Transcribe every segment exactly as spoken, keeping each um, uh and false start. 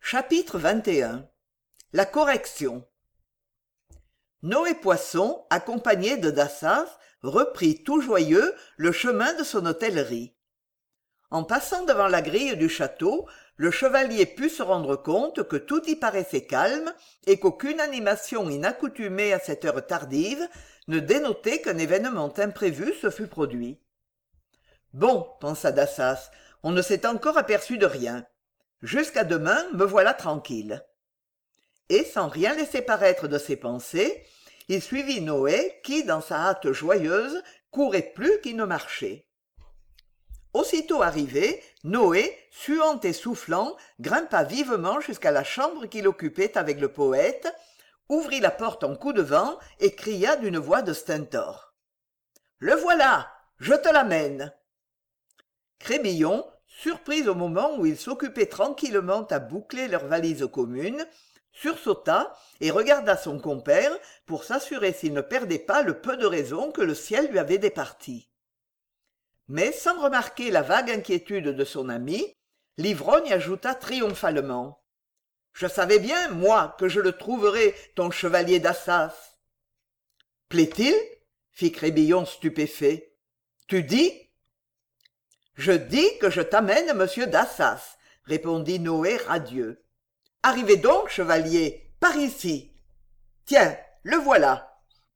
Chapitre vingt et un. La correction. Noé Poisson, accompagné de Dassaz, reprit tout joyeux le chemin de son hôtellerie. En passant devant la grille du château, le chevalier put se rendre compte que tout y paraissait calme et qu'aucune animation inaccoutumée à cette heure tardive ne dénotait qu'un événement imprévu se fût produit. « Bon, pensa Dassaz, on ne s'est encore aperçu de rien. Jusqu'à demain, me voilà tranquille. » Et sans rien laisser paraître de ses pensées, il suivit Noé qui, dans sa hâte joyeuse, courait plus qu'il ne marchait. Aussitôt arrivé, Noé, suant et soufflant, grimpa vivement jusqu'à la chambre qu'il occupait avec le poète, ouvrit la porte en coup de vent et cria d'une voix de stentor. « Le voilà, je te l'amène !» Crébillon, surpris au moment où ils s'occupaient tranquillement à boucler leur valise commune, sursauta et regarda son compère pour s'assurer s'il ne perdait pas le peu de raison que le ciel lui avait départi. Mais sans remarquer la vague inquiétude de son ami, l'ivrogne ajouta triomphalement. « Je savais bien, moi, que je le trouverais, ton chevalier d'Assas. »« Plaît-il » fit Crébillon stupéfait. « Tu dis ?»« Je dis que je t'amène monsieur d'Assas, » répondit Noé radieux. « Arrivez donc, chevalier, par ici. Tiens, le voilà. »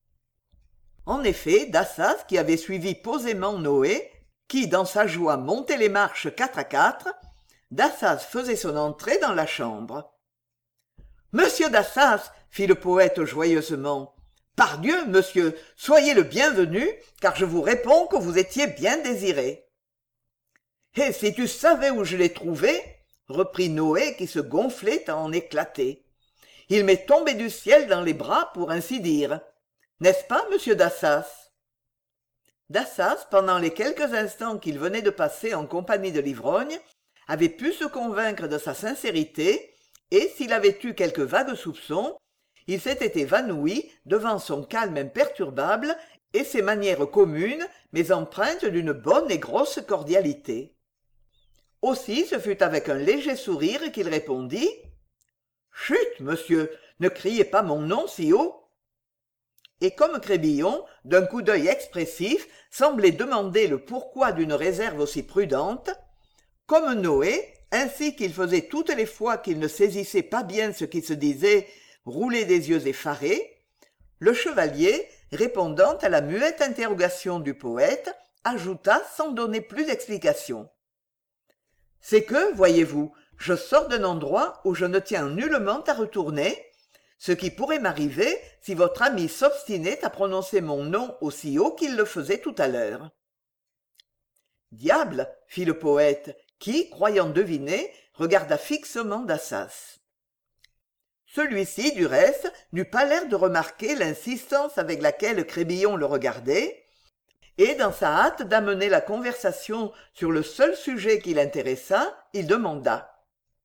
En effet, Dassaz, qui avait suivi posément Noé, qui, dans sa joie, montait les marches quatre à quatre, Dassaz faisait son entrée dans la chambre. « Monsieur Dassaz, fit le poète joyeusement, « pardieu, monsieur, soyez le bienvenu, car je vous réponds que vous étiez bien désiré. »« Et si tu savais où je l'ai trouvé, reprit Noé qui se gonflait à en éclater. Il m'est tombé du ciel dans les bras, pour ainsi dire. N'est-ce pas, monsieur Dassaz ? Dassaz, pendant les quelques instants qu'il venait de passer en compagnie de l'ivrogne, avait pu se convaincre de sa sincérité, et s'il avait eu quelques vagues soupçons, il s'était évanoui devant son calme imperturbable et ses manières communes, mais empreintes d'une bonne et grosse cordialité. Aussi ce fut avec un léger sourire qu'il répondit « Chut, monsieur, ne criez pas mon nom si haut !» Et comme Crébillon, d'un coup d'œil expressif, semblait demander le pourquoi d'une réserve aussi prudente, comme Noé, ainsi qu'il faisait toutes les fois qu'il ne saisissait pas bien ce qui se disait, roulait des yeux effarés, le chevalier, répondant à la muette interrogation du poète, ajouta sans donner plus d'explication. C'est que, voyez-vous, je sors d'un endroit où je ne tiens nullement à retourner, ce qui pourrait m'arriver si votre ami s'obstinait à prononcer mon nom aussi haut qu'il le faisait tout à l'heure. « Diable !» fit le poète, qui, croyant deviner, regarda fixement Dassaz. Celui-ci, du reste, n'eut pas l'air de remarquer l'insistance avec laquelle Crébillon le regardait, et dans sa hâte d'amener la conversation sur le seul sujet qui l'intéressa, il demanda.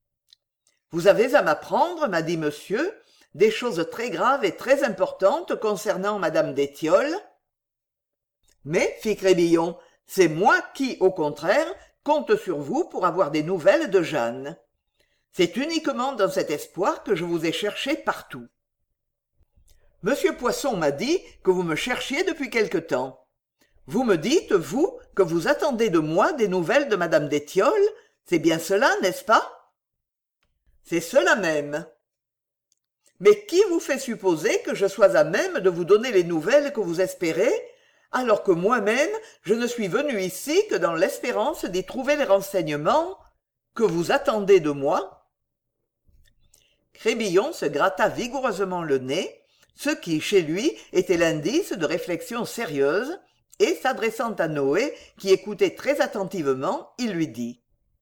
« Vous avez à m'apprendre, m'a dit monsieur, des choses très graves et très importantes concernant madame d'Étiolles ?»« Mais, fit Crébillon, c'est moi qui, au contraire, compte sur vous pour avoir des nouvelles de Jeanne. C'est uniquement dans cet espoir que je vous ai cherché partout. Monsieur Poisson m'a dit que vous me cherchiez depuis quelque temps. Vous me dites, vous, que vous attendez de moi des nouvelles de madame d'Étiolles, c'est bien cela, n'est-ce pas ? C'est cela même. Mais qui vous fait supposer que je sois à même de vous donner les nouvelles que vous espérez, alors que moi-même, je ne suis venu ici que dans l'espérance d'y trouver les renseignements que vous attendez de moi ? Crébillon se gratta vigoureusement le nez, ce qui, chez lui, était l'indice de réflexion sérieuse, et s'adressant à Noé, qui écoutait très attentivement, il lui dit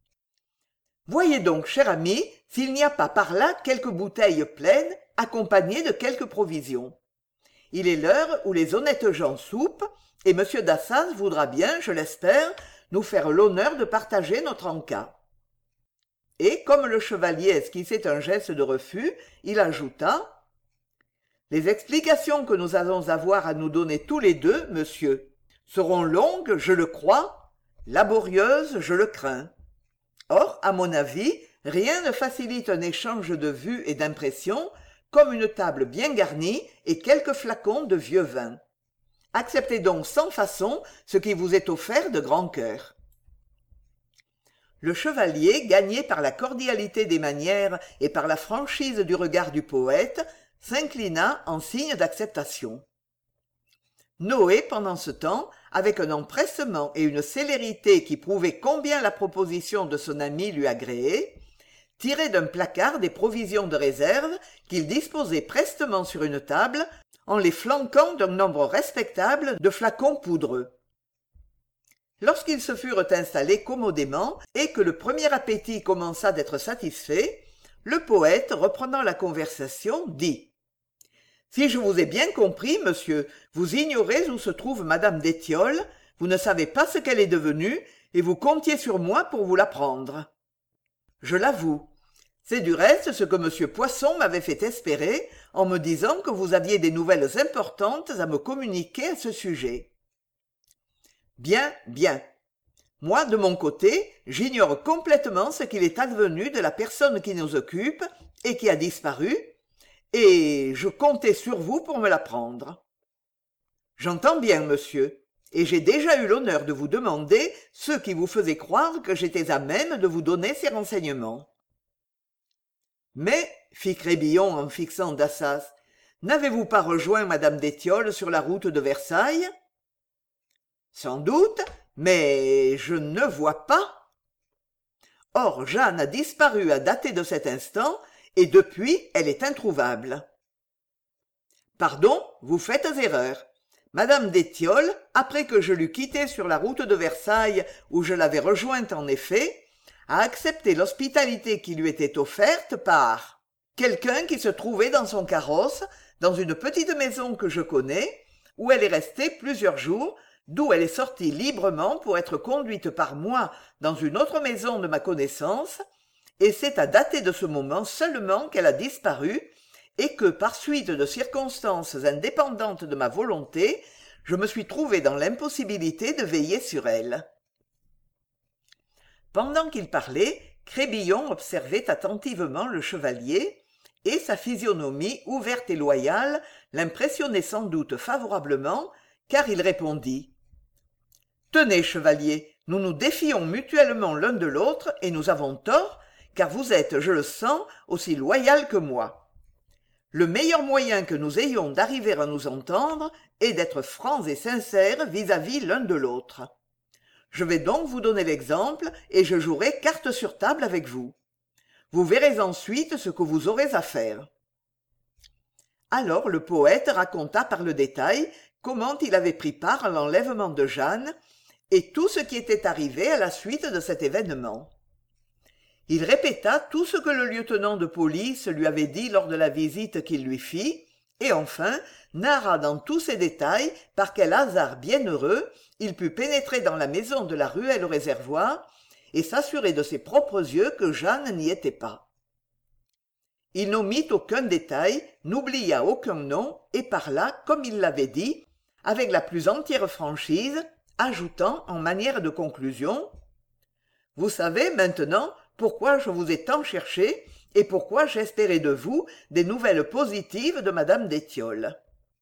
« Voyez donc, cher ami, s'il n'y a pas par là quelques bouteilles pleines, accompagnées de quelques provisions. Il est l'heure où les honnêtes gens soupent, et M. Dassaz voudra bien, je l'espère, nous faire l'honneur de partager notre encas. » Et comme le chevalier esquissait un geste de refus, il ajouta « Les explications que nous allons avoir à nous donner tous les deux, monsieur, seront longues, je le crois, laborieuses, je le crains. Or, à mon avis, Rien ne facilite un échange de vues et d'impressions comme une table bien garnie et quelques flacons de vieux vin. Acceptez donc sans façon ce qui vous est offert de grand cœur. Le chevalier, gagné par la cordialité des manières et par la franchise du regard du poète, s'inclina en signe d'acceptation. Noé, pendant ce temps, avec un empressement et une célérité qui prouvaient combien la proposition de son ami lui agréait, tirait d'un placard des provisions de réserve qu'il disposait prestement sur une table en les flanquant d'un nombre respectable de flacons poudreux. Lorsqu'ils se furent installés commodément et que le premier appétit commença d'être satisfait, le poète, reprenant la conversation, dit « Si je vous ai bien compris, monsieur, vous ignorez où se trouve madame d'Étiolles, vous ne savez pas ce qu'elle est devenue, et vous comptiez sur moi pour vous l'apprendre. Je l'avoue. C'est du reste ce que monsieur Poisson m'avait fait espérer en me disant que vous aviez des nouvelles importantes à me communiquer à ce sujet. Bien, bien. Moi, de mon côté, j'ignore complètement ce qu'il est advenu de la personne qui nous occupe et qui a disparu, et je comptais sur vous pour me l'apprendre. J'entends bien, monsieur, et j'ai déjà eu l'honneur de vous demander ce qui vous faisait croire que j'étais à même de vous donner ces renseignements. Mais, fit Crébillon en fixant Dassas, n'avez-vous pas rejoint madame d'Étiolles sur la route de Versailles? Sans doute, mais je ne vois pas. Or, Jeanne a disparu à dater de cet instant, et depuis, elle est introuvable. Pardon, vous faites erreur. Madame d'Étiolles, après que je l'eus quittée sur la route de Versailles, où je l'avais rejointe en effet, a accepté l'hospitalité qui lui était offerte par quelqu'un qui se trouvait dans son carrosse, dans une petite maison que je connais, où elle est restée plusieurs jours, d'où elle est sortie librement pour être conduite par moi dans une autre maison de ma connaissance, et c'est à dater de ce moment seulement qu'elle a disparu, et que, par suite de circonstances indépendantes de ma volonté, je me suis trouvé dans l'impossibilité de veiller sur elle. Pendant qu'il parlait, Crébillon observait attentivement le chevalier, et sa physionomie ouverte et loyale l'impressionnait sans doute favorablement, car il répondit « Tenez, chevalier, nous nous défions mutuellement l'un de l'autre, et nous avons tort, car vous êtes, je le sens, aussi loyal que moi. Le meilleur moyen que nous ayons d'arriver à nous entendre est d'être francs et sincères vis-à-vis l'un de l'autre. Je vais donc vous donner l'exemple, et je jouerai carte sur table avec vous. Vous verrez ensuite ce que vous aurez à faire. » Alors le poète raconta par le détail comment il avait pris part à l'enlèvement de Jeanne, et tout ce qui était arrivé à la suite de cet événement. Il répéta tout ce que le lieutenant de police lui avait dit lors de la visite qu'il lui fit, et enfin narra dans tous ses détails par quel hasard bienheureux il put pénétrer dans la maison de la ruelle au réservoir et s'assurer de ses propres yeux que Jeanne n'y était pas. Il n'omit aucun détail, n'oublia aucun nom, et parla, comme il l'avait dit, avec la plus entière franchise, ajoutant en manière de conclusion « Vous savez maintenant pourquoi je vous ai tant cherché et pourquoi j'espérais de vous des nouvelles positives de madame d'Étiolles. »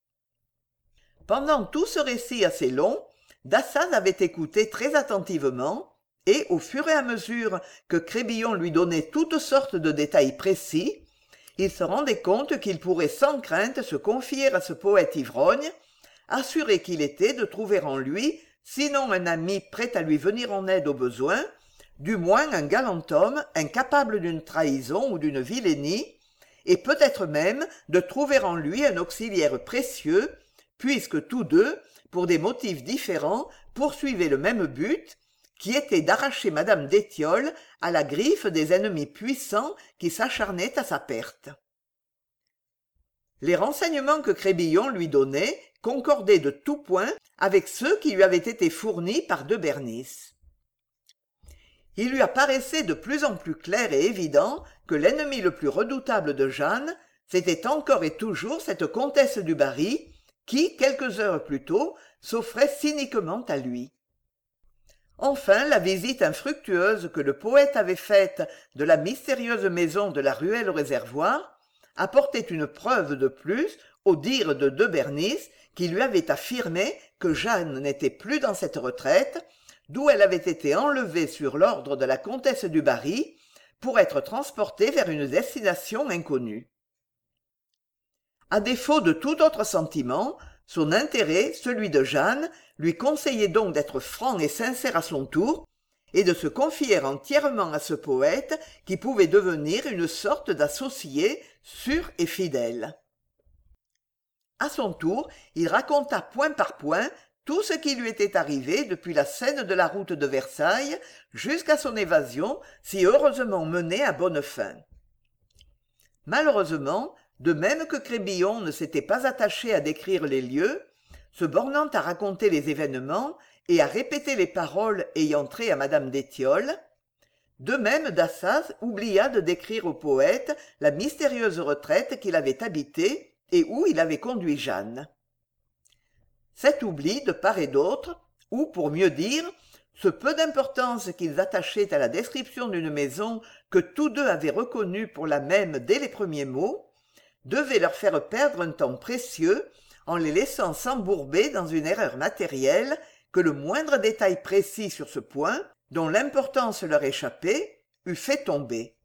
Pendant tout ce récit assez long, Dassaz avait écouté très attentivement, et au fur et à mesure que Crébillon lui donnait toutes sortes de détails précis, il se rendait compte qu'il pourrait sans crainte se confier à ce poète ivrogne, assuré qu'il était de trouver en lui, sinon un ami prêt à lui venir en aide au besoin, du moins un galant homme incapable d'une trahison ou d'une vilainie, et peut-être même de trouver en lui un auxiliaire précieux, puisque tous deux, pour des motifs différents, poursuivaient le même but, qui était d'arracher madame d'Étiolles à la griffe des ennemis puissants qui s'acharnaient à sa perte. Les renseignements que Crébillon lui donnait concordaient de tout point avec ceux qui lui avaient été fournis par de Bernis. Il lui apparaissait de plus en plus clair et évident que l'ennemi le plus redoutable de Jeanne, c'était encore et toujours cette comtesse du Barry, qui, quelques heures plus tôt, s'offrait cyniquement à lui. Enfin, la visite infructueuse que le poète avait faite de la mystérieuse maison de la ruelle au réservoir apportait une preuve de plus au dire de de Bernis qui lui avait affirmé que Jeanne n'était plus dans cette retraite, d'où elle avait été enlevée sur l'ordre de la comtesse du Barry pour être transportée vers une destination inconnue. À défaut de tout autre sentiment, son intérêt, celui de Jeanne, lui conseillait donc d'être franc et sincère à son tour, et de se confier entièrement à ce poète qui pouvait devenir une sorte d'associé sûr et fidèle. À son tour, il raconta point par point tout ce qui lui était arrivé depuis la scène de la route de Versailles jusqu'à son évasion si heureusement menée à bonne fin. Malheureusement, de même que Crébillon ne s'était pas attaché à décrire les lieux, se bornant à raconter les événements et à répéter les paroles ayant trait à madame d'Étiolles, de même Dassaz oublia de décrire au poète la mystérieuse retraite qu'il avait habitée et où il avait conduit Jeanne. Cet oubli, de part et d'autre, ou, pour mieux dire, ce peu d'importance qu'ils attachaient à la description d'une maison que tous deux avaient reconnue pour la même dès les premiers mots, devait leur faire perdre un temps précieux en les laissant s'embourber dans une erreur matérielle que le moindre détail précis sur ce point, dont l'importance leur échappait, eût fait tomber.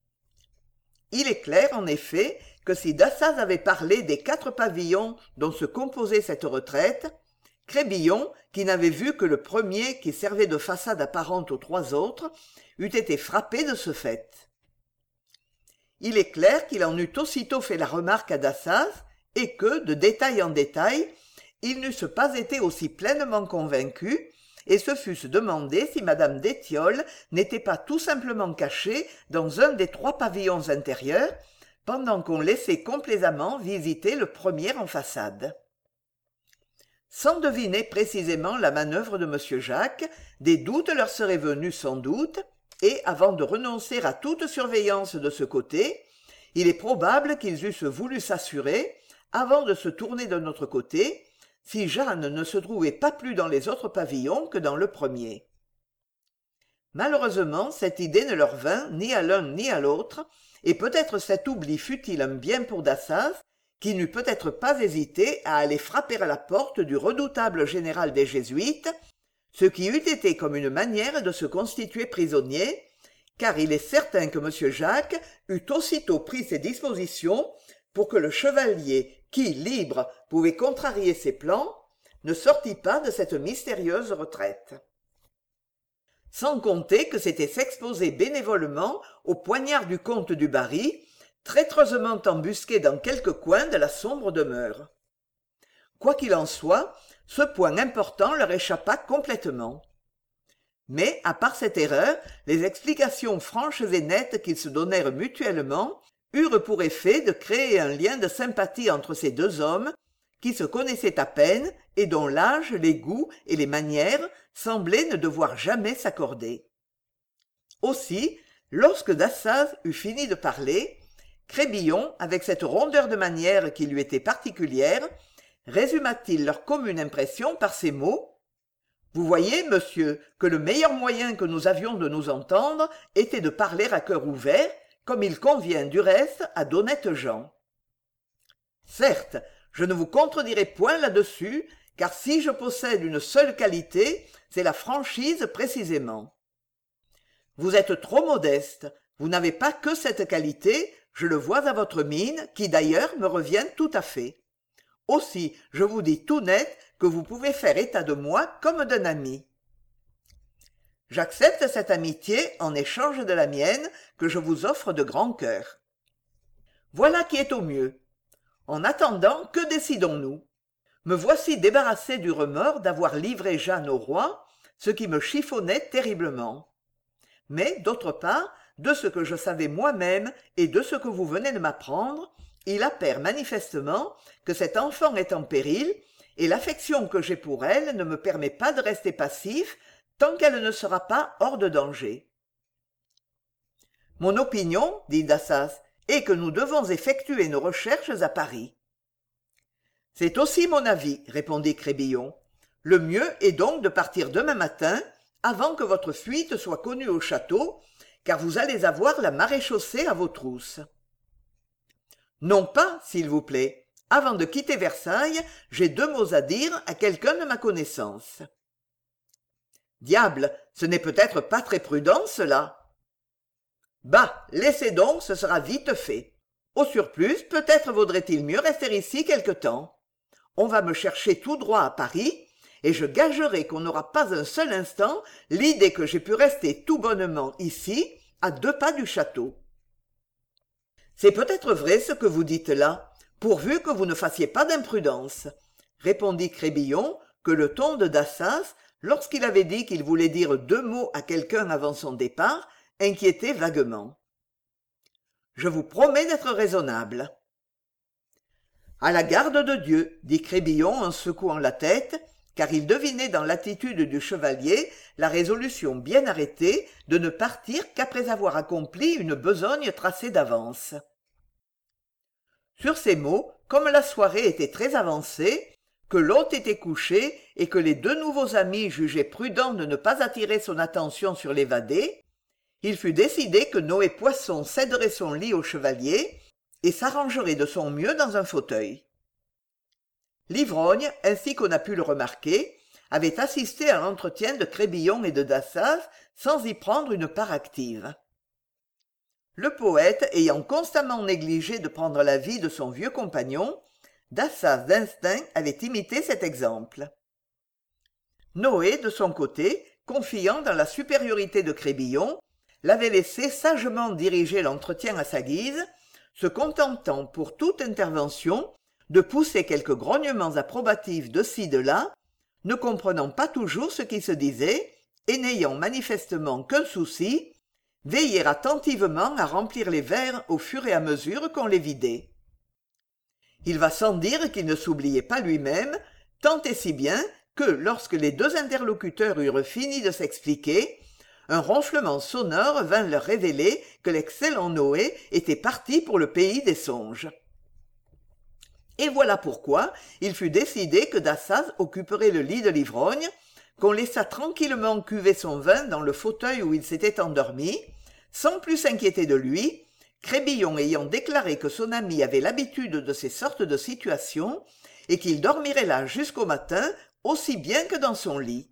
Il est clair, en effet, que si Dassaz avait parlé des quatre pavillons dont se composait cette retraite, Crébillon, qui n'avait vu que le premier qui servait de façade apparente aux trois autres, eût été frappé de ce fait. Il est clair qu'il en eût aussitôt fait la remarque à Dassaz, et que, de détail en détail, ils n'eussent pas été aussi pleinement convaincus, et se fussent demandé si madame d'Étiolles n'était pas tout simplement cachée dans un des trois pavillons intérieurs, pendant qu'on laissait complaisamment visiter le premier en façade. Sans deviner précisément la manœuvre de m Jacques, des doutes leur seraient venus sans doute, et avant de renoncer à toute surveillance de ce côté, il est probable qu'ils eussent voulu s'assurer, avant de se tourner de notre côté, si Jeanne ne se trouvait pas plus dans les autres pavillons que dans le premier. Malheureusement, cette idée ne leur vint ni à l'un ni à l'autre, et peut-être cet oubli fut-il un bien pour Dassaz, qui n'eût peut-être pas hésité à aller frapper à la porte du redoutable général des Jésuites, ce qui eût été comme une manière de se constituer prisonnier, car il est certain que m Jacques eût aussitôt pris ses dispositions pour que le chevalier, qui, libre, pouvait contrarier ses plans, ne sortît pas de cette mystérieuse retraite. Sans compter que c'était s'exposer bénévolement au poignard du comte du Barry, traîtreusement embusqué dans quelque coin de la sombre demeure. Quoi qu'il en soit, ce point important leur échappa complètement. Mais, à part cette erreur, les explications franches et nettes qu'ils se donnèrent mutuellement eurent pour effet de créer un lien de sympathie entre ces deux hommes, qui se connaissaient à peine et dont l'âge, les goûts et les manières semblaient ne devoir jamais s'accorder. Aussi, lorsque Dassaz eut fini de parler, Crébillon, avec cette rondeur de manière qui lui était particulière, résuma-t-il leur commune impression par ces mots: « Vous voyez, monsieur, que le meilleur moyen que nous avions de nous entendre était de parler à cœur ouvert, comme il convient du reste à d'honnêtes gens. Certes, je ne vous contredirai point là-dessus, car si je possède une seule qualité, c'est la franchise précisément. Vous êtes trop modeste, vous n'avez pas que cette qualité, je le vois à votre mine, qui d'ailleurs me revient tout à fait. Aussi, je vous dis tout net que vous pouvez faire état de moi comme d'un ami. J'accepte cette amitié en échange de la mienne que je vous offre de grand cœur. Voilà qui est au mieux. En attendant, que décidons-nous? Me voici débarrassé du remords d'avoir livré Jeanne au roi, ce qui me chiffonnait terriblement. Mais, d'autre part, de ce que je savais moi-même et de ce que vous venez de m'apprendre, il appert manifestement que cette enfant est en péril, et l'affection que j'ai pour elle ne me permet pas de rester passif tant qu'elle ne sera pas hors de danger. Mon opinion, dit Dassaz, est que nous devons effectuer nos recherches à Paris. C'est aussi mon avis, répondit Crébillon. Le mieux est donc de partir demain matin, avant que votre fuite soit connue au château, car vous allez avoir la maréchaussée à vos trousses. Non pas, s'il vous plaît. Avant de quitter Versailles, j'ai deux mots à dire à quelqu'un de ma connaissance. Diable, ce n'est peut-être pas très prudent, cela. Bah, laissez donc, ce sera vite fait. Au surplus, peut-être vaudrait-il mieux rester ici quelque temps. On va me chercher tout droit à Paris, et je gagerai qu'on n'aura pas un seul instant l'idée que j'ai pu rester tout bonnement ici, à deux pas du château. C'est peut-être vrai ce que vous dites là, pourvu que vous ne fassiez pas d'imprudence, répondit Crébillon, que le ton de Dassas, lorsqu'il avait dit qu'il voulait dire deux mots à quelqu'un avant son départ, inquiétait vaguement. Je vous promets d'être raisonnable. À la garde de Dieu, dit Crébillon en secouant la tête, car il devinait dans l'attitude du chevalier la résolution bien arrêtée de ne partir qu'après avoir accompli une besogne tracée d'avance. Sur ces mots, comme la soirée était très avancée, que l'hôte était couché et que les deux nouveaux amis jugeaient prudent de ne pas attirer son attention sur l'évadé, il fut décidé que Noé Poisson céderait son lit au chevalier et s'arrangerait de son mieux dans un fauteuil. L'ivrogne, ainsi qu'on a pu le remarquer, avait assisté à l'entretien de Crébillon et de Dassaz sans y prendre une part active. Le poète ayant constamment négligé de prendre l'avis de son vieux compagnon, Dassaz d'instinct avait imité cet exemple. Noé, de son côté, confiant dans la supériorité de Crébillon, l'avait laissé sagement diriger l'entretien à sa guise, se contentant pour toute intervention de pousser quelques grognements approbatifs de ci de là, ne comprenant pas toujours ce qui se disait et n'ayant manifestement qu'un souci, veiller attentivement à remplir les verres au fur et à mesure qu'on les vidait. Il va sans dire qu'il ne s'oubliait pas lui-même, tant et si bien que, lorsque les deux interlocuteurs eurent fini de s'expliquer, un ronflement sonore vint leur révéler que l'excellent Noé était parti pour le pays des songes. Et voilà pourquoi il fut décidé que Dassaz occuperait le lit de l'ivrogne, qu'on laissa tranquillement cuver son vin dans le fauteuil où il s'était endormi, sans plus s'inquiéter de lui, Crébillon ayant déclaré que son ami avait l'habitude de ces sortes de situations et qu'il dormirait là jusqu'au matin aussi bien que dans son lit.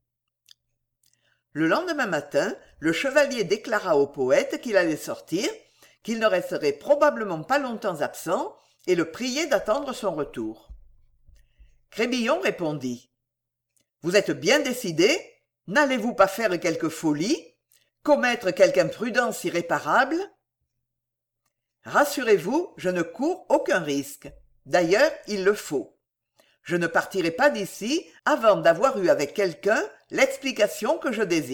Le lendemain matin, le chevalier déclara au poète qu'il allait sortir, qu'il ne resterait probablement pas longtemps absent, et le priait d'attendre son retour. Crébillon répondit. « Vous êtes bien décidé? N'allez-vous pas faire quelque folie? Commettre quelque imprudence irréparable? Rassurez-vous, je ne cours aucun risque. D'ailleurs, il le faut. Je ne partirai pas d'ici avant d'avoir eu avec quelqu'un l'explication que je désire. »«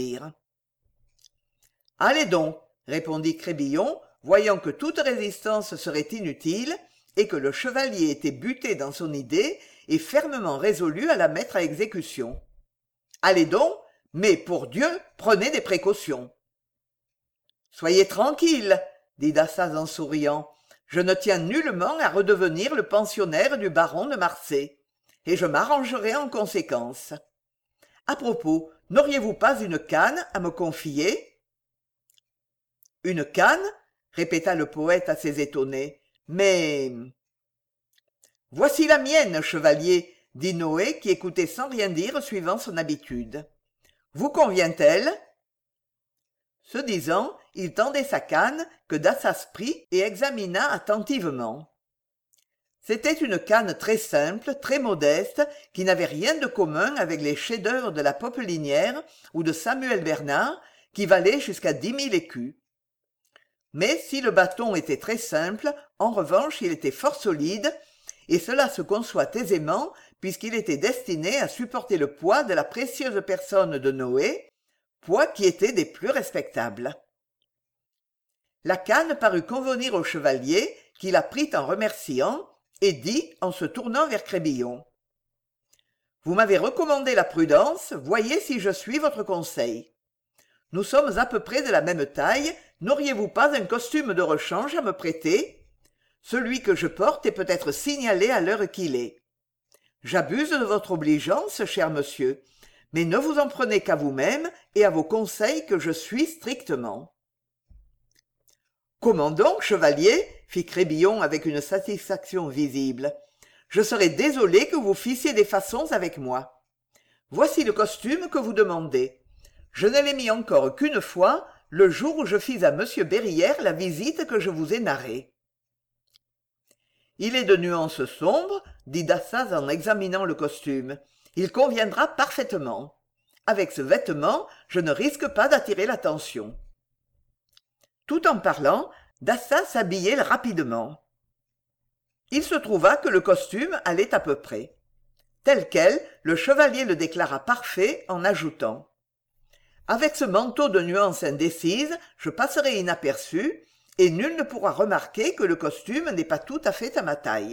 Allez donc, » répondit Crébillon, voyant que toute résistance serait inutile, et que le chevalier était buté dans son idée et fermement résolu à la mettre à exécution. « Allez donc, mais pour Dieu, prenez des précautions. »« Soyez tranquille, » dit Dassaz en souriant, « je ne tiens nullement à redevenir le pensionnaire du baron de Marsay, et je m'arrangerai en conséquence. À propos, n'auriez-vous pas une canne à me confier ?»« Une canne ?» répéta le poète assez étonné. « Mais... » « Voici la mienne, chevalier, » dit Noé, qui écoutait sans rien dire suivant son habitude. « Vous convient-elle » Ce disant, il tendait sa canne, que Dassaz prit et examina attentivement. C'était une canne très simple, très modeste, qui n'avait rien de commun avec les chefs-d'œuvre de la Popelinière ou de Samuel Bernard, qui valaient jusqu'à dix mille écus. Mais si le bâton était très simple, en revanche il était fort solide, et cela se conçoit aisément puisqu'il était destiné à supporter le poids de la précieuse personne de Noé, poids qui était des plus respectables. La canne parut convenir au chevalier, qui la prit en remerciant, et dit en se tournant vers Crébillon. « Vous m'avez recommandé la prudence, voyez si je suis votre conseil. Nous sommes à peu près de la même taille, n'auriez-vous pas un costume de rechange à me prêter ? Celui que je porte est peut-être signalé à l'heure qu'il est. J'abuse de votre obligeance, cher monsieur, mais ne vous en prenez qu'à vous-même et à vos conseils que je suis strictement. Comment donc, chevalier? Fit Crébillon avec une satisfaction visible. Je serais désolé que vous fissiez des façons avec moi. Voici le costume que vous demandez. Je ne l'ai mis encore qu'une fois, le jour où je fis à monsieur Berrière la visite que je vous ai narrée. Il est de nuance sombre, dit Dassaz en examinant le costume. Il conviendra parfaitement. Avec ce vêtement, je ne risque pas d'attirer l'attention. Tout en parlant, Dassaz s'habillait rapidement. Il se trouva que le costume allait à peu près. Tel quel, le chevalier le déclara parfait en ajoutant « Avec ce manteau de nuances indécises, je passerai inaperçu, et nul ne pourra remarquer que le costume n'est pas tout à fait à ma taille. »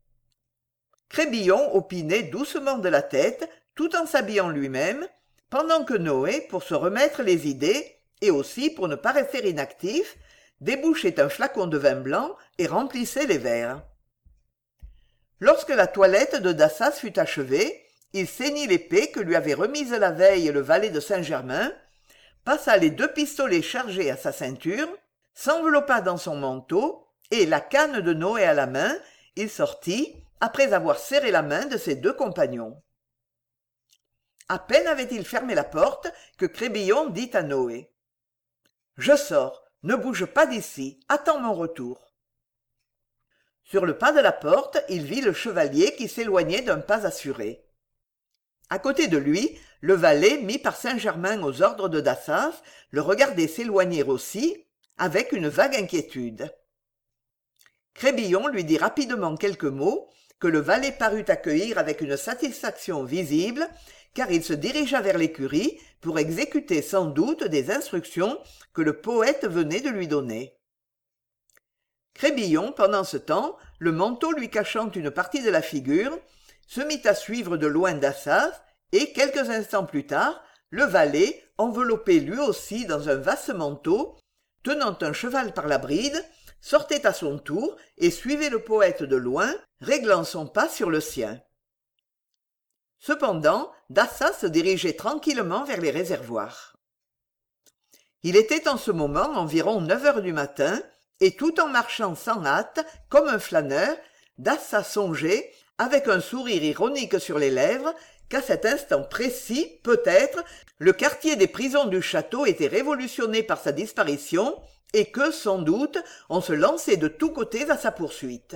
Crébillon opinait doucement de la tête, tout en s'habillant lui-même, pendant que Noé, pour se remettre les idées, et aussi pour ne pas rester inactif, débouchait un flacon de vin blanc et remplissait les verres. Lorsque la toilette de Dassaz fut achevée, il ceignit l'épée que lui avait remise la veille le valet de Saint-Germain, passa les deux pistolets chargés à sa ceinture, s'enveloppa dans son manteau, et, la canne de Noé à la main, il sortit, après avoir serré la main de ses deux compagnons. À peine avait-il fermé la porte que Crébillon dit à Noé « Je sors, ne bouge pas d'ici, attends mon retour. » Sur le pas de la porte, il vit le chevalier qui s'éloignait d'un pas assuré. À côté de lui, le valet, mis par Saint-Germain aux ordres de Dassaz, le regardait s'éloigner aussi, avec une vague inquiétude. Crébillon lui dit rapidement quelques mots, que le valet parut accueillir avec une satisfaction visible, car il se dirigea vers l'écurie pour exécuter sans doute des instructions que le poète venait de lui donner. Crébillon, pendant ce temps, le manteau lui cachant une partie de la figure, se mit à suivre de loin Dassaz, et quelques instants plus tard, le valet, enveloppé lui aussi dans un vaste manteau, tenant un cheval par la bride, sortait à son tour et suivait le poète de loin, réglant son pas sur le sien. Cependant, Dassaz se dirigeait tranquillement vers les réservoirs. Il était en ce moment environ neuf heures du matin, et tout en marchant sans hâte, comme un flâneur, Dassaz songeait, avec un sourire ironique sur les lèvres, qu'à cet instant précis, peut-être, le quartier des prisons du château était révolutionné par sa disparition, et que, sans doute, on se lançait de tous côtés à sa poursuite.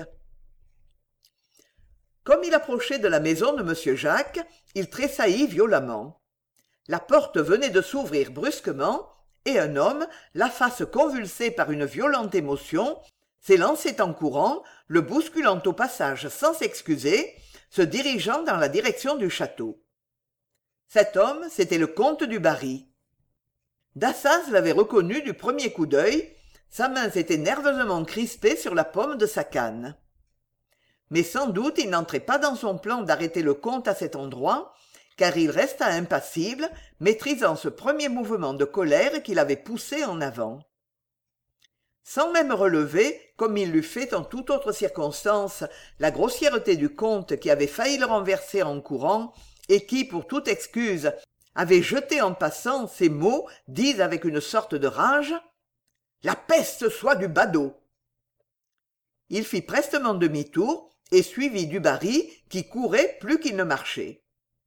Comme il approchait de la maison de M. Jacques, il tressaillit violemment. La porte venait de s'ouvrir brusquement, et un homme, la face convulsée par une violente émotion, s'élançait en courant, le bousculant au passage sans s'excuser, se dirigeant dans la direction du château. Cet homme, c'était le comte du Barry. Dassaz l'avait reconnu du premier coup d'œil, sa main s'était nerveusement crispée sur la pomme de sa canne. Mais sans doute il n'entrait pas dans son plan d'arrêter le comte à cet endroit, car il resta impassible, maîtrisant ce premier mouvement de colère qui l'avait poussé en avant. Sans même relever, comme il l'eût fait en toute autre circonstance, la grossièreté du comte qui avait failli le renverser en courant, et qui, pour toute excuse, avait jeté en passant ces mots dits avec une sorte de rage « La peste soit du badaud !» Il fit prestement demi-tour et suivit du Barry qui courait plus qu'il ne marchait.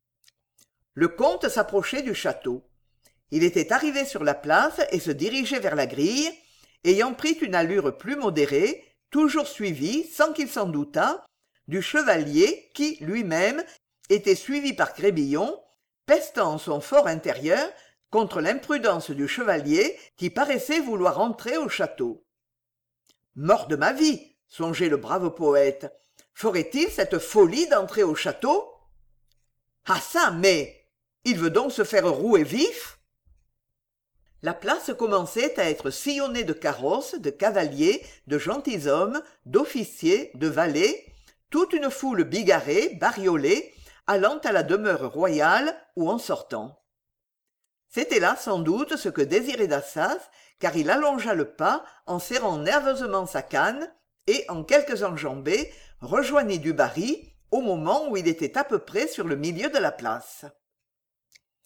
Le comte s'approchait du château. Il était arrivé sur la place et se dirigeait vers la grille, ayant pris une allure plus modérée, toujours suivi, sans qu'il s'en doutât, du chevalier qui, lui-même, était suivi par Crébillon, pestant en son fort intérieur contre l'imprudence du chevalier qui paraissait vouloir entrer au château. « Mort de ma vie !» songeait le brave poète. « Ferait-il cette folie d'entrer au château ? Ah ça, mais il veut donc se faire rouer vif ?» La place commençait à être sillonnée de carrosses, de cavaliers, de gentilshommes, d'officiers, de valets, toute une foule bigarrée, bariolée, allant à la demeure royale ou en sortant. C'était là sans doute ce que désirait Dassaz, car il allongea le pas en serrant nerveusement sa canne et, en quelques enjambées, rejoignit du Barry au moment où il était à peu près sur le milieu de la place.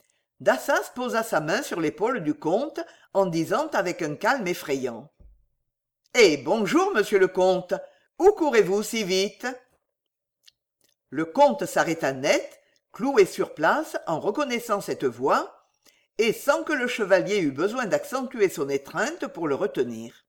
D'assas posa sa main sur l'épaule du comte en disant avec un calme effrayant. « Eh, bonjour, monsieur le comte. Où courez-vous si vite ?» Le comte s'arrêta net, cloué sur place en reconnaissant cette voix, et sans que le chevalier eût besoin d'accentuer son étreinte pour le retenir.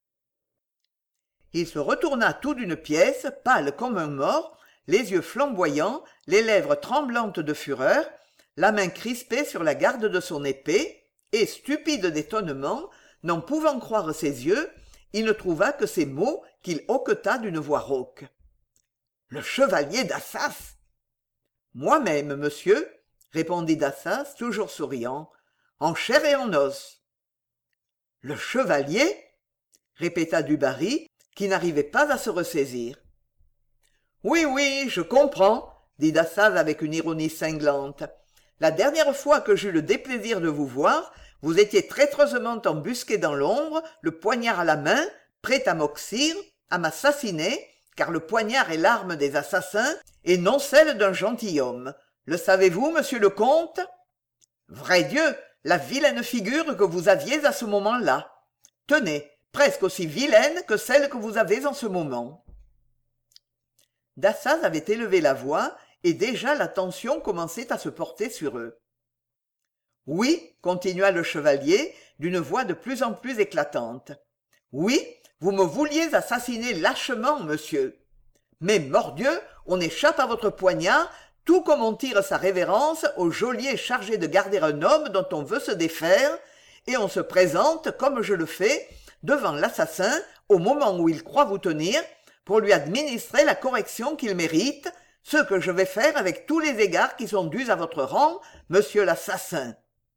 Il se retourna tout d'une pièce, pâle comme un mort, les yeux flamboyants, les lèvres tremblantes de fureur, la main crispée sur la garde de son épée, et, stupide d'étonnement, n'en pouvant croire ses yeux, il ne trouva que ces mots qu'il hoqueta d'une voix rauque. « Le chevalier d'Assas !»« Moi-même, monsieur, » répondit d'Assas, toujours souriant, « en chair et en os. »« Le chevalier ?» répéta du Barry, qui n'arrivait pas à se ressaisir. « Oui, oui, je comprends, » dit d'Assas avec une ironie cinglante. « La dernière fois que j'eus le déplaisir de vous voir, vous étiez traîtreusement embusqué dans l'ombre, le poignard à la main, prêt à m'oxyre, à m'assassiner, car le poignard est l'arme des assassins et non celle d'un gentilhomme. Le savez-vous, monsieur le comte ? Vrai Dieu, la vilaine figure que vous aviez à ce moment-là. Tenez, presque aussi vilaine que celle que vous avez en ce moment. » D'assas avait élevé la voix, et déjà la tension commençait à se porter sur eux. « Oui, » continua le chevalier, d'une voix de plus en plus éclatante. « Oui, vous me vouliez assassiner lâchement, monsieur. Mais, mordieu, on échappe à votre poignard, tout comme on tire sa révérence au geôlier chargé de garder un homme dont on veut se défaire, et on se présente, comme je le fais, devant l'assassin, au moment où il croit vous tenir, pour lui administrer la correction qu'il mérite, ce que je vais faire avec tous les égards qui sont dus à votre rang, monsieur l'assassin. »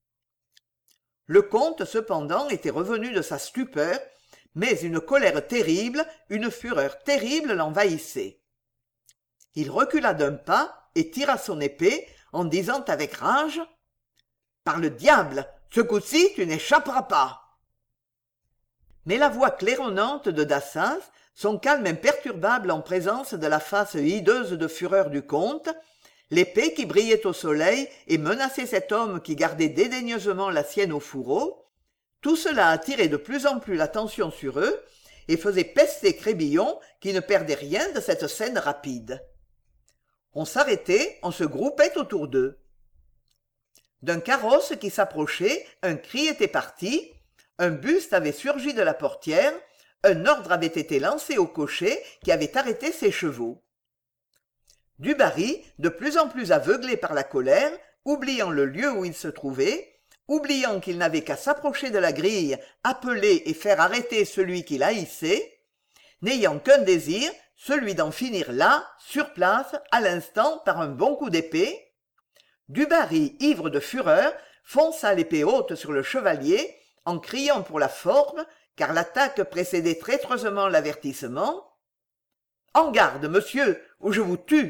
Le comte, cependant, était revenu de sa stupeur, mais une colère terrible, une fureur terrible l'envahissait. Il recula d'un pas et tira son épée en disant avec rage « Par le diable, ce coup-ci tu n'échapperas pas !» Mais la voix claironnante de D'assas, son calme imperturbable en présence de la face hideuse de fureur du comte, l'épée qui brillait au soleil et menaçait cet homme qui gardait dédaigneusement la sienne au fourreau, tout cela attirait de plus en plus l'attention sur eux et faisait pester Crébillon qui ne perdait rien de cette scène rapide. On s'arrêtait, on se groupait autour d'eux. D'un carrosse qui s'approchait, un cri était parti, un buste avait surgi de la portière, un ordre avait été lancé au cocher qui avait arrêté ses chevaux. Du Barry, de plus en plus aveuglé par la colère, oubliant le lieu où il se trouvait, oubliant qu'il n'avait qu'à s'approcher de la grille, appeler et faire arrêter celui qu'il haïssait, n'ayant qu'un désir, celui d'en finir là, sur place, à l'instant, par un bon coup d'épée, du Barry, ivre de fureur, fonça l'épée haute sur le chevalier, en criant pour la forme, car l'attaque précédait traîtreusement l'avertissement. « En garde, monsieur, ou je vous tue !»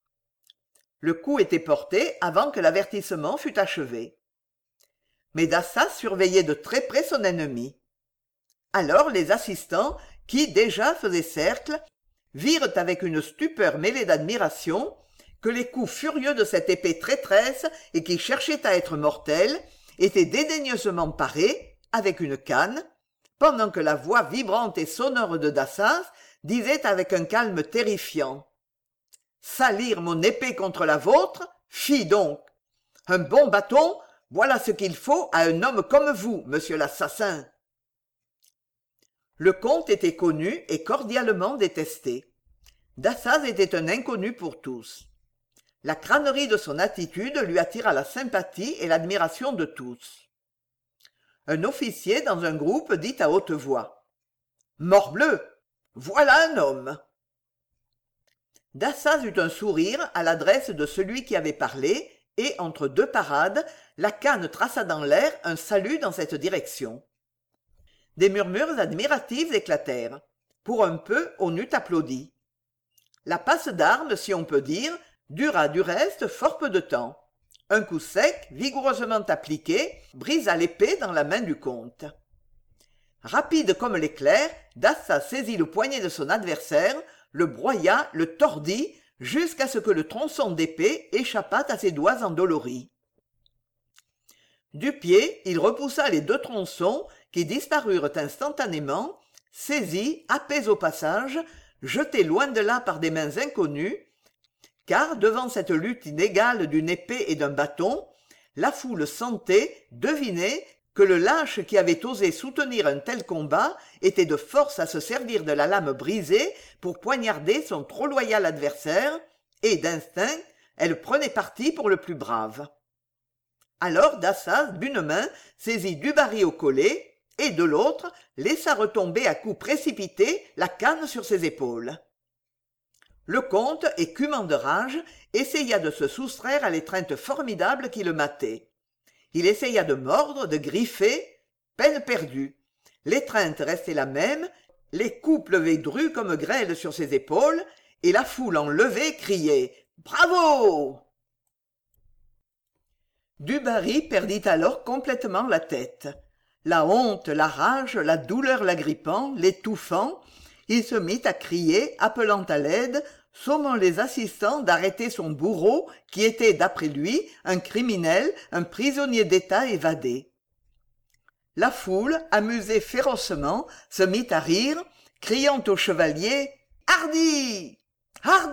Le coup était porté avant que l'avertissement fût achevé. Mais D'assas surveillait de très près son ennemi. Alors les assistants, qui déjà faisaient cercle, virent avec une stupeur mêlée d'admiration que les coups furieux de cette épée traîtresse et qui cherchait à être mortelle étaient dédaigneusement parés, avec une canne, pendant que la voix vibrante et sonore de D'assas disait avec un calme terrifiant « Salir mon épée contre la vôtre, fi donc ! Un bon bâton, voilà ce qu'il faut à un homme comme vous, monsieur l'assassin !» Le comte était connu et cordialement détesté. D'assas était un inconnu pour tous. La crânerie de son attitude lui attira la sympathie et l'admiration de tous. Un officier dans un groupe dit à haute voix « Morbleu, voilà un homme !» D'assas eut un sourire à l'adresse de celui qui avait parlé, et, entre deux parades, la canne traça dans l'air un salut dans cette direction. Des murmures admiratifs éclatèrent. Pour un peu, on eût applaudi. La passe d'armes, si on peut dire, dura du reste fort peu de temps. Un coup sec, vigoureusement appliqué, brisa l'épée dans la main du comte. Rapide comme l'éclair, D'assas saisit le poignet de son adversaire, le broya, le tordit, jusqu'à ce que le tronçon d'épée échappât à ses doigts endoloris. Du pied, il repoussa les deux tronçons qui disparurent instantanément, saisis, happés au passage, jetés loin de là par des mains inconnues, car devant cette lutte inégale d'une épée et d'un bâton, la foule sentait, devinait, que le lâche qui avait osé soutenir un tel combat était de force à se servir de la lame brisée pour poignarder son trop loyal adversaire, et d'instinct, elle prenait parti pour le plus brave. Alors Dassaz, d'une main, saisit Dubarry au collet, et de l'autre, laissa retomber à coups précipités la canne sur ses épaules. Le comte, écumant de rage, essaya de se soustraire à l'étreinte formidable qui le matait. Il essaya de mordre, de griffer, peine perdue. L'étreinte restait la même, les coups pleuvaient drus comme grêle sur ses épaules, et la foule enlevée criait « Bravo !» Dubarry perdit alors complètement la tête. La honte, la rage, la douleur l'agrippant, l'étouffant, il se mit à crier, appelant à l'aide, sommant les assistants d'arrêter son bourreau qui était, d'après lui, un criminel, un prisonnier d'État évadé. La foule, amusée férocement, se mit à rire, criant au chevalier « Hardi ! Hardi !»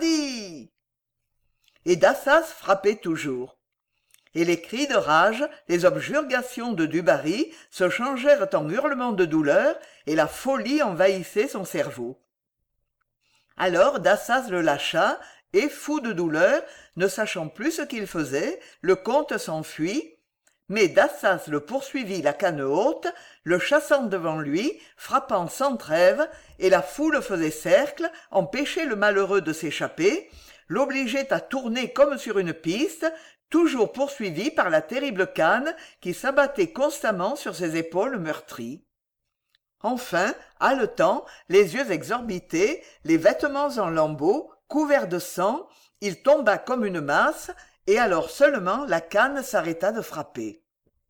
Et Dassaz frappait toujours. Et les cris de rage, les objurgations de Dubarry se changèrent en hurlements de douleur, et la folie envahissait son cerveau. Alors Dassaz le lâcha, et, fou de douleur, ne sachant plus ce qu'il faisait, le comte s'enfuit, mais Dassaz le poursuivit la canne haute, le chassant devant lui, frappant sans trêve, et la foule faisait cercle, empêchait le malheureux de s'échapper, l'obligeait à tourner comme sur une piste, toujours poursuivi par la terrible canne qui s'abattait constamment sur ses épaules meurtries. Enfin, haletant, les yeux exorbités, les vêtements en lambeaux, couverts de sang, il tomba comme une masse, et alors seulement la canne s'arrêta de frapper.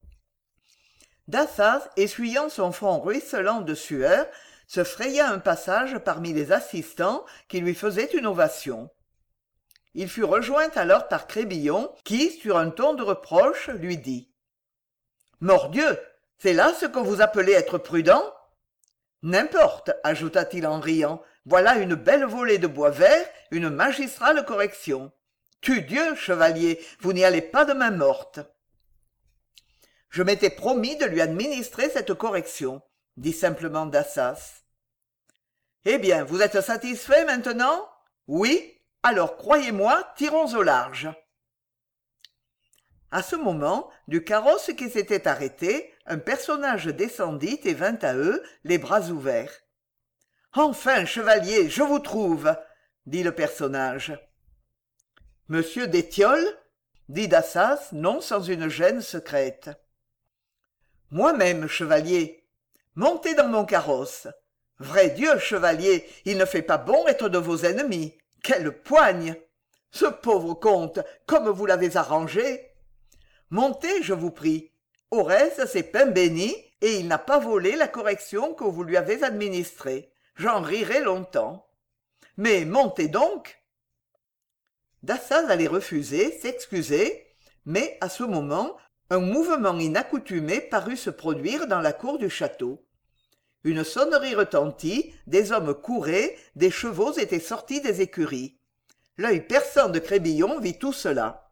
Dassaz, essuyant son front ruisselant de sueur, se fraya un passage parmi les assistants qui lui faisaient une ovation. Il fut rejoint alors par Crébillon, qui, sur un ton de reproche, lui dit « Mordieu, c'est là ce que vous appelez être prudent ?» « N'importe, ajouta-t-il en riant, voilà une belle volée de bois vert, une magistrale correction. Tudieu, chevalier, vous n'y allez pas de main morte. Je m'étais promis de lui administrer cette correction, dit simplement Dassaz. Eh bien, vous êtes satisfait maintenant? Oui? Alors, croyez-moi, tirons au large. À ce moment, du carrosse qui s'était arrêté, un personnage descendit et vint à eux, les bras ouverts. « Enfin, chevalier, je vous trouve !» dit le personnage. « Monsieur d'Étiole ?» dit Dassaz, non sans une gêne secrète. « Moi-même, chevalier. Montez dans mon carrosse. Vrai Dieu, chevalier, il ne fait pas bon être de vos ennemis. Quelle poigne! Ce pauvre comte, comme vous l'avez arrangé! Montez, je vous prie. Au reste, c'est pain béni, et il n'a pas volé la correction que vous lui avez administrée. J'en rirai longtemps. Mais montez donc. Dassaz allait refuser, s'excuser, mais à ce moment, un mouvement inaccoutumé parut se produire dans la cour du château. Une sonnerie retentit, des hommes couraient, des chevaux étaient sortis des écuries. L'œil perçant de Crébillon vit tout cela.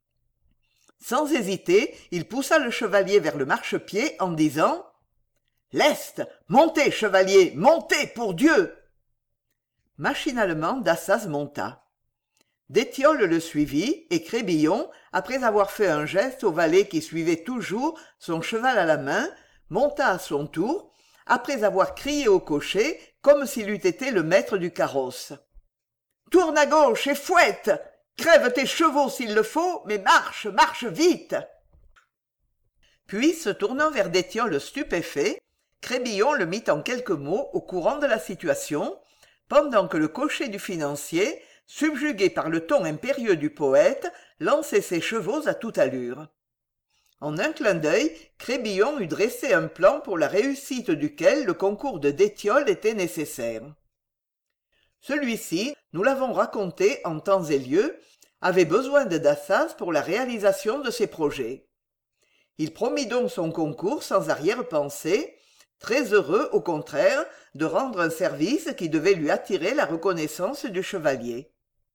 Sans hésiter, il poussa le chevalier vers le marchepied en disant « Leste, montez, chevalier, montez, pour Dieu !» Machinalement, Dassaz monta. D'étiole le suivit, et Crébillon, après avoir fait un geste au valet qui suivait toujours, son cheval à la main, monta à son tour, après avoir crié au cocher, comme s'il eût été le maître du carrosse. « Tourne à gauche et fouette ! Crève tes chevaux s'il le faut, mais marche, marche vite !» Puis, se tournant vers d'Étiole stupéfait, Crébillon le mit en quelques mots au courant de la situation, pendant que le cocher du financier, subjugué par le ton impérieux du poète, lançait ses chevaux à toute allure. En un clin d'œil, Crébillon eut dressé un plan pour la réussite duquel le concours de d'Étiole était nécessaire. Celui-ci, nous l'avons raconté en temps et lieu, avait besoin de Dassaz pour la réalisation de ses projets. Il promit donc son concours sans arrière-pensée, très heureux au contraire de rendre un service qui devait lui attirer la reconnaissance du chevalier.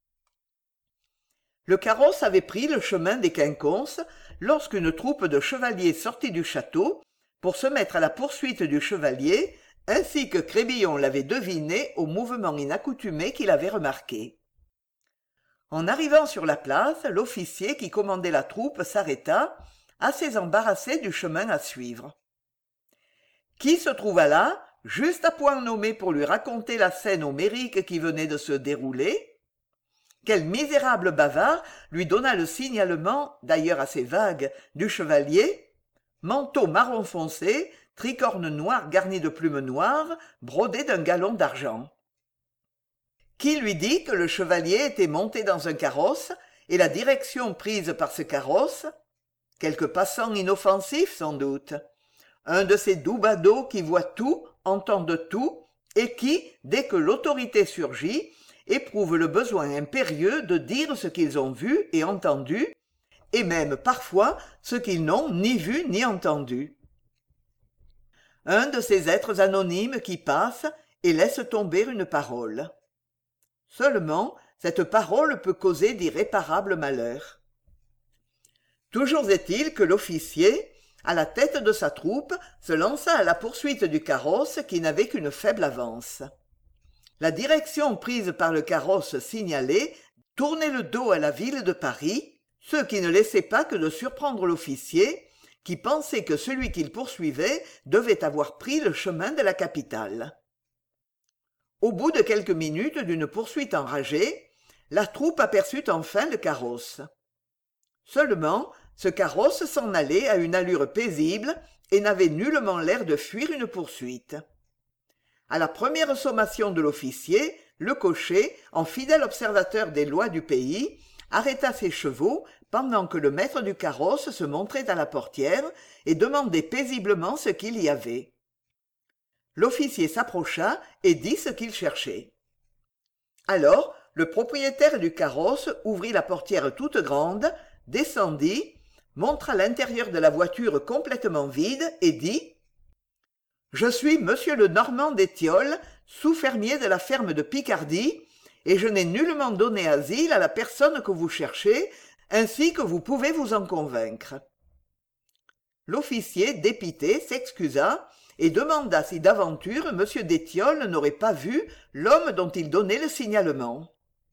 Le carrosse avait pris le chemin des quinconces lorsqu'une troupe de chevaliers sortit du château pour se mettre à la poursuite du chevalier, ainsi que Crébillon l'avait deviné au mouvement inaccoutumé qu'il avait remarqué. En arrivant sur la place, l'officier qui commandait la troupe s'arrêta, assez embarrassé du chemin à suivre. Qui se trouva là, juste à point nommé pour lui raconter la scène homérique qui venait de se dérouler? Quel misérable bavard lui donna le signalement, d'ailleurs assez vague, du chevalier? Manteau marron foncé, tricorne noire garnie de plumes noires, brodée d'un galon d'argent. Qui lui dit que le chevalier était monté dans un carrosse, et la direction prise par ce carrosse? Quelque passant inoffensif, sans doute. Un de ces doux badauds qui voient tout, entendent tout, et qui, dès que l'autorité surgit, éprouvent le besoin impérieux de dire ce qu'ils ont vu et entendu, et même parfois ce qu'ils n'ont ni vu ni entendu. Un de ces êtres anonymes qui passent et laissent tomber une parole. Seulement, cette parole peut causer d'irréparables malheurs. Toujours est-il que l'officier, à la tête de sa troupe, se lança à la poursuite du carrosse qui n'avait qu'une faible avance. La direction prise par le carrosse signalé tournait le dos à la ville de Paris, ce qui ne laissait pas que de surprendre l'officier, qui pensait que celui qu'il poursuivait devait avoir pris le chemin de la capitale. Au bout de quelques minutes d'une poursuite enragée, la troupe aperçut enfin le carrosse. Seulement, ce carrosse s'en allait à une allure paisible et n'avait nullement l'air de fuir une poursuite. À la première sommation de l'officier, le cocher, en fidèle observateur des lois du pays, arrêta ses chevaux pendant que le maître du carrosse se montrait à la portière et demandait paisiblement ce qu'il y avait. L'officier s'approcha et dit ce qu'il cherchait. Alors, le propriétaire du carrosse ouvrit la portière toute grande, descendit, montra l'intérieur de la voiture complètement vide et dit « Je suis monsieur le Normand d'Étiole, sous-fermier de la ferme de Picardie, et je n'ai nullement donné asile à la personne que vous cherchez, ainsi que vous pouvez vous en convaincre. » L'officier, dépité, s'excusa et demanda si d'aventure monsieur d'Étiole n'aurait pas vu l'homme dont il donnait le signalement.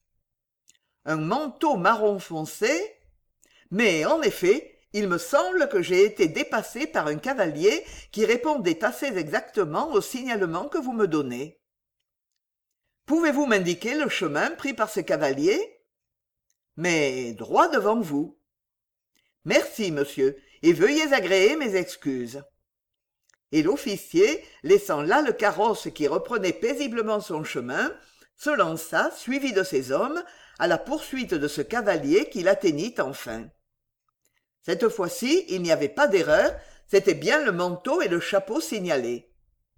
Un manteau marron foncé? Mais, en effet, il me semble que j'ai été dépassé par un cavalier qui répondait assez exactement au signalement que vous me donnez. Pouvez-vous m'indiquer le chemin pris par ce cavalier? Mais droit devant vous. Merci, monsieur, et veuillez agréer mes excuses. Et l'officier, laissant là le carrosse qui reprenait paisiblement son chemin, se lança, suivi de ses hommes, à la poursuite de ce cavalier qui l'atteignit enfin. Cette fois-ci, il n'y avait pas d'erreur, c'était bien le manteau et le chapeau signalés.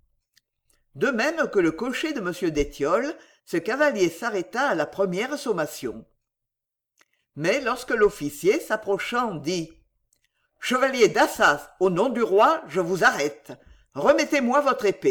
De même que le cocher de M. d'Étiole, ce cavalier s'arrêta à la première sommation. Mais lorsque l'officier, s'approchant, dit « Chevalier d'Assas, au nom du roi, je vous arrête. Remettez-moi votre épée. »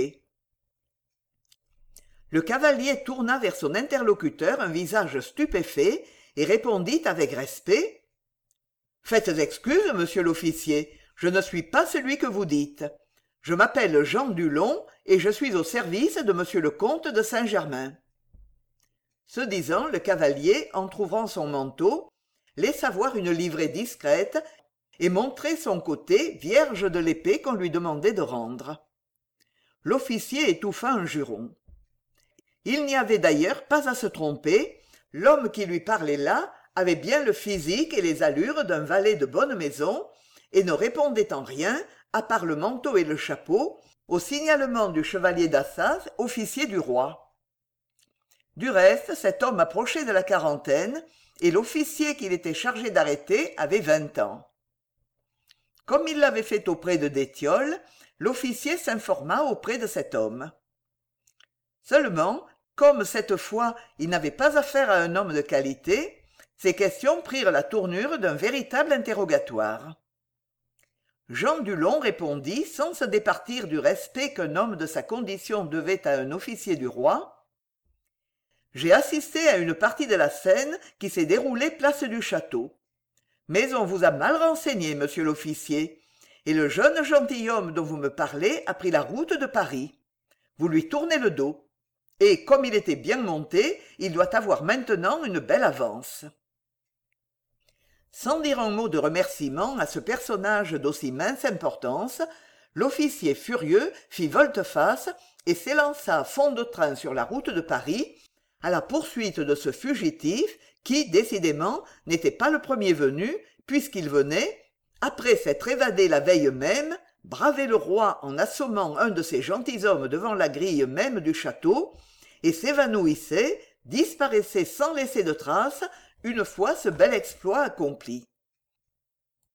Le cavalier tourna vers son interlocuteur un visage stupéfait et répondit avec respect « Faites excuse, monsieur l'officier, je ne suis pas celui que vous dites. Je m'appelle Jean Dulon et je suis au service de monsieur le comte de Saint-Germain. » Ce disant, le cavalier, entr'ouvrant son manteau, laissa voir une livrée discrète et montrait son côté vierge de l'épée qu'on lui demandait de rendre. L'officier étouffa un juron. Il n'y avait d'ailleurs pas à se tromper, l'homme qui lui parlait là avait bien le physique et les allures d'un valet de bonne maison et ne répondait en rien, à part le manteau et le chapeau, au signalement du chevalier d'Assas, officier du roi. Du reste, cet homme approchait de la quarantaine et l'officier qu'il était chargé d'arrêter avait vingt ans. Comme il l'avait fait auprès de d'Étiole, l'officier s'informa auprès de cet homme. Seulement, comme cette fois il n'avait pas affaire à un homme de qualité, ces questions prirent la tournure d'un véritable interrogatoire. Jean Dulon répondit sans se départir du respect qu'un homme de sa condition devait à un officier du roi. J'ai assisté à une partie de la scène qui s'est déroulée place du Château. Mais on vous a mal renseigné, monsieur l'officier, et le jeune gentilhomme dont vous me parlez a pris la route de Paris. Vous lui tournez le dos. Et comme il était bien monté, il doit avoir maintenant une belle avance. Sans dire un mot de remerciement à ce personnage d'aussi mince importance, l'officier furieux fit volte-face et s'élança à fond de train sur la route de Paris, à la poursuite de ce fugitif qui, décidément, n'était pas le premier venu, puisqu'il venait, après s'être évadé la veille même, braver le roi en assommant un de ces gentilshommes devant la grille même du château, et s'évanouissait, disparaissait sans laisser de traces, une fois ce bel exploit accompli.